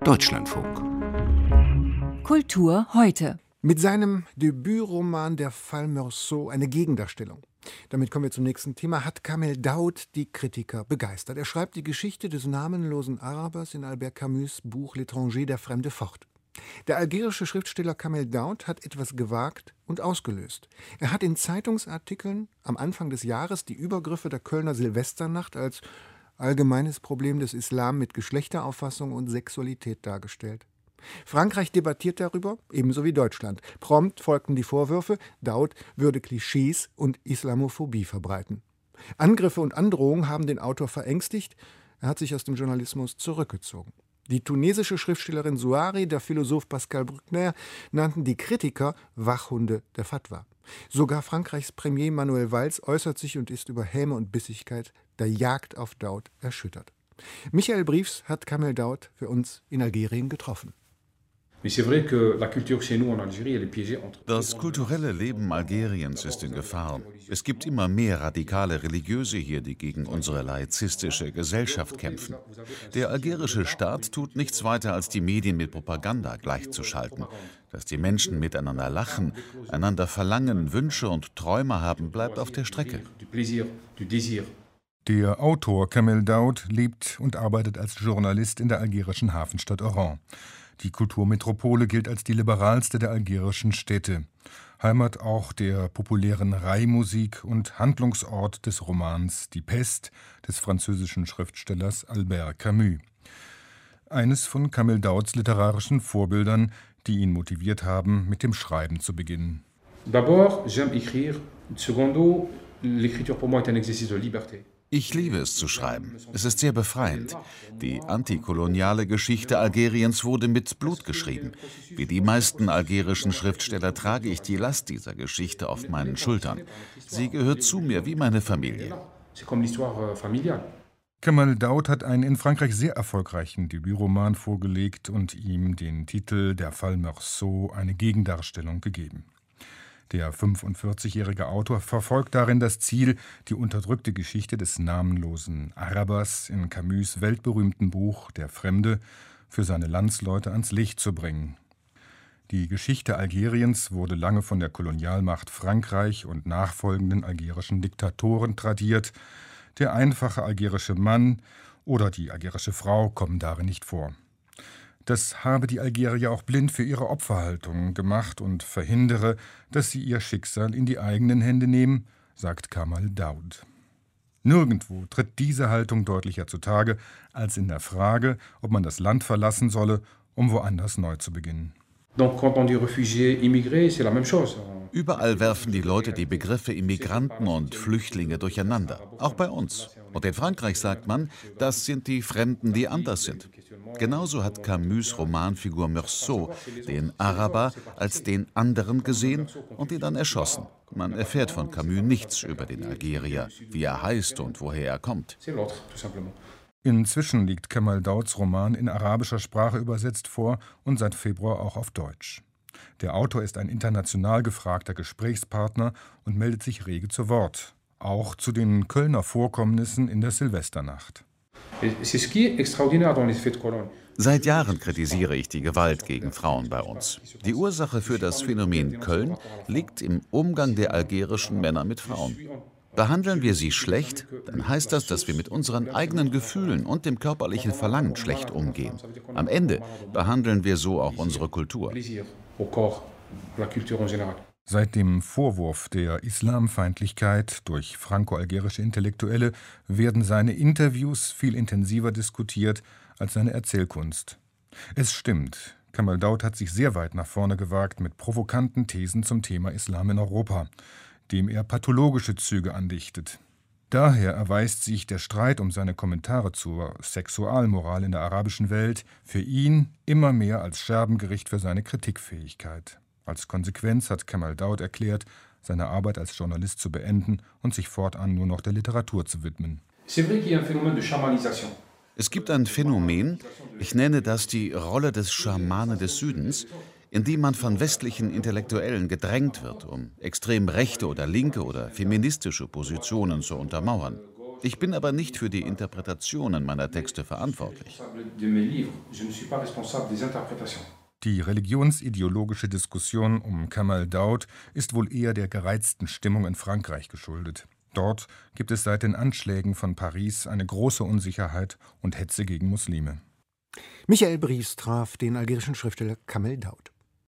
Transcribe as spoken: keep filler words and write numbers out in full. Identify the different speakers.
Speaker 1: Deutschlandfunk.
Speaker 2: Kultur heute.
Speaker 3: Mit seinem Debütroman Der Fall Meursault eine Gegendarstellung. Damit kommen wir zum nächsten Thema. Hat Kamel Daoud die Kritiker begeistert. Er schreibt die Geschichte des namenlosen Arabers in Albert Camus' Buch L'étranger, der Fremde fort. Der algerische Schriftsteller Kamel Daoud hat etwas gewagt und ausgelöst. Er hat in Zeitungsartikeln am Anfang des Jahres die Übergriffe der Kölner Silvesternacht als allgemeines Problem des Islam mit Geschlechterauffassung und Sexualität dargestellt. Frankreich debattiert darüber, ebenso wie Deutschland. Prompt folgten die Vorwürfe, Daoud würde Klischees und Islamophobie verbreiten. Angriffe und Androhungen haben den Autor verängstigt. Er hat sich aus dem Journalismus zurückgezogen. Die tunesische Schriftstellerin Zouari, der Philosoph Pascal Bruckner nannten die Kritiker Wachhunde der Fatwa. Sogar Frankreichs Premier Manuel Valls äußert sich und ist über Häme und Bissigkeit der Jagd auf Daoud erschüttert. Michael Briefs hat Kamel Daoud für uns in Algerien getroffen.
Speaker 4: Das kulturelle Leben Algeriens ist in Gefahr. Es gibt immer mehr radikale Religiöse hier, die gegen unsere laizistische Gesellschaft kämpfen. Der algerische Staat tut nichts weiter, als die Medien mit Propaganda gleichzuschalten. Dass die Menschen miteinander lachen, einander verlangen, Wünsche und Träume haben, bleibt auf der Strecke.
Speaker 5: Der Autor Kamel Daoud lebt und arbeitet als Journalist in der algerischen Hafenstadt Oran. Die Kulturmetropole gilt als die liberalste der algerischen Städte. Heimat auch der populären Rai-Musik und Handlungsort des Romans Die Pest des französischen Schriftstellers Albert Camus. Eines von Kamel Daouds literarischen Vorbildern, die ihn motiviert haben, mit dem Schreiben zu beginnen.
Speaker 6: D'abord, j'aime écrire. Secondo, l'écriture pour moi est un exercice de liberté.
Speaker 4: Ich liebe es zu schreiben. Es ist sehr befreiend. Die antikoloniale Geschichte Algeriens wurde mit Blut geschrieben. Wie die meisten algerischen Schriftsteller trage ich die Last dieser Geschichte auf meinen Schultern. Sie gehört zu mir wie meine Familie.
Speaker 5: Kamel Daoud hat einen in Frankreich sehr erfolgreichen Debütroman vorgelegt und ihm den Titel Der Fall Meursault, eine Gegendarstellung gegeben. Der fünfundvierzigjährige Autor verfolgt darin das Ziel, die unterdrückte Geschichte des namenlosen Arabers in Camus' weltberühmten Buch Der Fremde für seine Landsleute ans Licht zu bringen. Die Geschichte Algeriens wurde lange von der Kolonialmacht Frankreich und nachfolgenden algerischen Diktatoren tradiert. Der einfache algerische Mann oder die algerische Frau kommen darin nicht vor. Das habe die Algerier auch blind für ihre Opferhaltung gemacht und verhindere, dass sie ihr Schicksal in die eigenen Hände nehmen, sagt Kamel Daoud. Nirgendwo tritt diese Haltung deutlicher zutage als in der Frage, ob man das Land verlassen solle, um woanders neu zu beginnen.
Speaker 4: Überall werfen die Leute die Begriffe Immigranten und Flüchtlinge durcheinander, auch bei uns. Und in Frankreich sagt man, das sind die Fremden, die anders sind. Genauso hat Camus' Romanfigur Meursault den Araber als den anderen gesehen und ihn dann erschossen. Man erfährt von Camus nichts über den Algerier, wie er heißt und woher er kommt.
Speaker 5: Inzwischen liegt Kamel Daouds Roman in arabischer Sprache übersetzt vor und seit Februar auch auf Deutsch. Der Autor ist ein international gefragter Gesprächspartner und meldet sich rege zu Wort, auch zu den Kölner Vorkommnissen in der Silvesternacht.
Speaker 4: Seit Jahren kritisiere ich die Gewalt gegen Frauen bei uns. Die Ursache für das Phänomen Köln liegt im Umgang der algerischen Männer mit Frauen. Behandeln wir sie schlecht, dann heißt das, dass wir mit unseren eigenen Gefühlen und dem körperlichen Verlangen schlecht umgehen. Am Ende behandeln wir so auch unsere Kultur.
Speaker 5: Seit dem Vorwurf der Islamfeindlichkeit durch franko-algerische Intellektuelle werden seine Interviews viel intensiver diskutiert als seine Erzählkunst. Es stimmt, Kamel Daoud hat sich sehr weit nach vorne gewagt mit provokanten Thesen zum Thema Islam in Europa, dem er pathologische Züge andichtet. Daher erweist sich der Streit um seine Kommentare zur Sexualmoral in der arabischen Welt für ihn immer mehr als Scherbengericht für seine Kritikfähigkeit. Als Konsequenz hat Kamel Daoud erklärt, seine Arbeit als Journalist zu beenden und sich fortan nur noch der Literatur zu widmen.
Speaker 4: Es gibt ein Phänomen, ich nenne das die Rolle des Schamanen des Südens, in die man von westlichen Intellektuellen gedrängt wird, um extrem rechte oder linke oder feministische Positionen zu untermauern. Ich bin aber nicht für die Interpretationen meiner Texte verantwortlich.
Speaker 5: Die religionsideologische Diskussion um Kamal Daoud ist wohl eher der gereizten Stimmung in Frankreich geschuldet. Dort gibt es seit den Anschlägen von Paris eine große Unsicherheit und Hetze gegen Muslime.
Speaker 3: Michael Bries traf den algerischen Schriftsteller Kamel Daoud.